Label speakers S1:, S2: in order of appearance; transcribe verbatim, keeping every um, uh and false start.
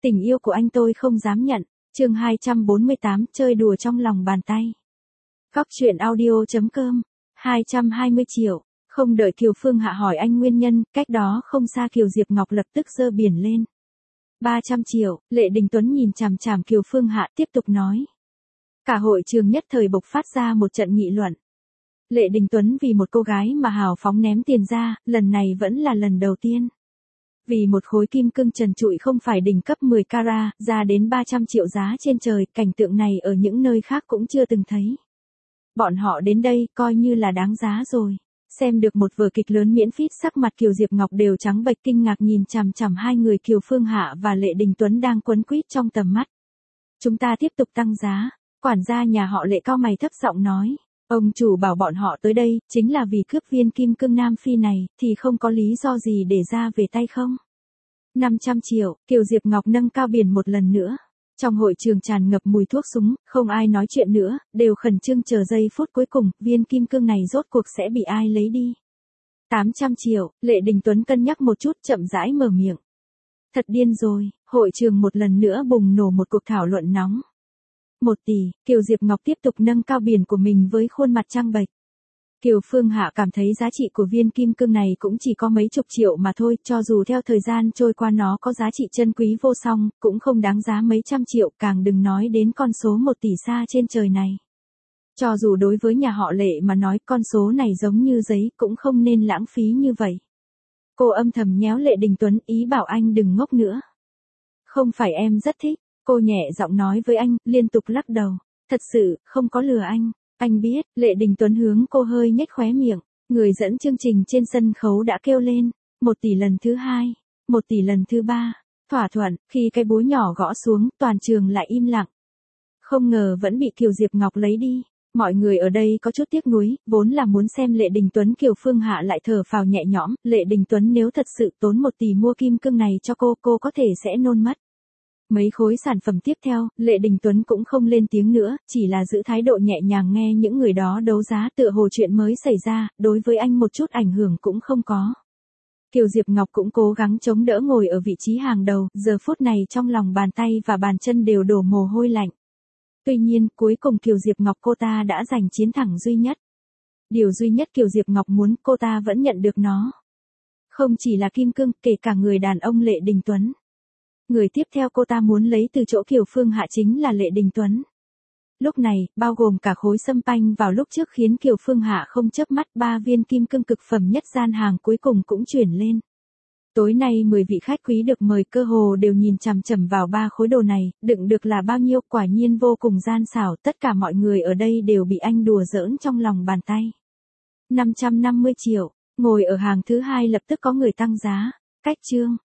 S1: Tình yêu của anh tôi không dám nhận. Chương hai trăm bốn mươi tám, chơi đùa trong lòng bàn tay. Góc truyện audio chấm com. hai trăm hai mươi triệu. Không đợi Kiều Phương Hạ hỏi anh nguyên nhân, cách đó không xa Kiều Diệp Ngọc lập tức giơ biển lên. ba trăm triệu, Lệ Đình Tuấn nhìn chằm chằm Kiều Phương Hạ tiếp tục nói. Cả hội trường nhất thời bộc phát ra một trận nghị luận. Lệ Đình Tuấn vì một cô gái mà hào phóng ném tiền ra, lần này vẫn là lần đầu tiên. Vì một khối kim cương trần trụi không phải đỉnh cấp mười carat, ra đến ba trăm triệu giá trên trời, cảnh tượng này ở những nơi khác cũng chưa từng thấy. Bọn họ đến đây coi như là đáng giá rồi. Xem được một vở kịch lớn miễn phí, sắc mặt Kiều Diệp Ngọc đều trắng bệch kinh ngạc nhìn chằm chằm hai người Kiều Phương Hạ và Lệ Đình Tuấn đang quấn quýt trong tầm mắt. Chúng ta tiếp tục tăng giá. Quản gia nhà họ Lệ cao mày thấp giọng nói. Ông chủ bảo bọn họ tới đây, chính là vì cướp viên kim cương Nam Phi này, thì không có lý do gì để ra về tay không? năm trăm triệu, Kiều Diệp Ngọc nâng cao biển một lần nữa. Trong hội trường tràn ngập mùi thuốc súng, không ai nói chuyện nữa, đều khẩn trương chờ giây phút cuối cùng, viên kim cương này rốt cuộc sẽ bị ai lấy đi. tám trăm triệu, Lệ Đình Tuấn cân nhắc một chút chậm rãi mở miệng. Thật điên rồi, hội trường một lần nữa bùng nổ một cuộc thảo luận nóng. Một tỷ, Kiều Diệp Ngọc tiếp tục nâng cao biển của mình với khuôn mặt trăng bệch. Kiều Phương Hạ cảm thấy giá trị của viên kim cương này cũng chỉ có mấy chục triệu mà thôi, cho dù theo thời gian trôi qua nó có giá trị chân quý vô song, cũng không đáng giá mấy trăm triệu, càng đừng nói đến con số một tỷ xa trên trời này. Cho dù đối với nhà họ Lệ mà nói con số này giống như giấy cũng không nên lãng phí như vậy. Cô âm thầm nhéo Lệ Đình Tuấn, ý bảo anh đừng ngốc nữa. Không phải em rất thích. Cô nhẹ giọng nói với anh, liên tục lắc đầu. Thật sự, không có lừa anh. Anh biết, Lệ Đình Tuấn hướng cô hơi nhếch khóe miệng. Người dẫn chương trình trên sân khấu đã kêu lên. Một tỷ lần thứ hai. Một tỷ lần thứ ba. Thỏa thuận, khi cái búa nhỏ gõ xuống, toàn trường lại im lặng. Không ngờ vẫn bị Kiều Diệp Ngọc lấy đi. Mọi người ở đây có chút tiếc nuối, vốn là muốn xem Lệ Đình Tuấn Kiều Phương Hạ lại thở phào nhẹ nhõm. Lệ Đình Tuấn nếu thật sự tốn một tỷ mua kim cương này cho cô, cô có thể sẽ nôn mất. Mấy khối sản phẩm tiếp theo, Lệ Đình Tuấn cũng không lên tiếng nữa, chỉ là giữ thái độ nhẹ nhàng nghe những người đó đấu giá, tựa hồ chuyện mới xảy ra, đối với anh một chút ảnh hưởng cũng không có. Kiều Diệp Ngọc cũng cố gắng chống đỡ ngồi ở vị trí hàng đầu, giờ phút này trong lòng bàn tay và bàn chân đều đổ mồ hôi lạnh. Tuy nhiên, cuối cùng Kiều Diệp Ngọc cô ta đã giành chiến thắng duy nhất. Điều duy nhất Kiều Diệp Ngọc muốn, cô ta vẫn nhận được nó. Không chỉ là kim cương, kể cả người đàn ông Lệ Đình Tuấn. Người tiếp theo cô ta muốn lấy từ chỗ Kiều Phương Hạ chính là Lệ Đình Tuấn. Lúc này, bao gồm cả khối sâm panh vào lúc trước khiến Kiều Phương Hạ không chớp mắt, ba viên kim cương cực phẩm nhất gian hàng cuối cùng cũng chuyển lên. Tối nay mười vị khách quý được mời cơ hồ đều nhìn chằm chằm vào ba khối đồ này, đựng được là bao nhiêu, quả nhiên vô cùng gian xảo, tất cả mọi người ở đây đều bị anh đùa giỡn trong lòng bàn tay. năm trăm năm mươi triệu, ngồi ở hàng thứ hai lập tức có người tăng giá. Cách chương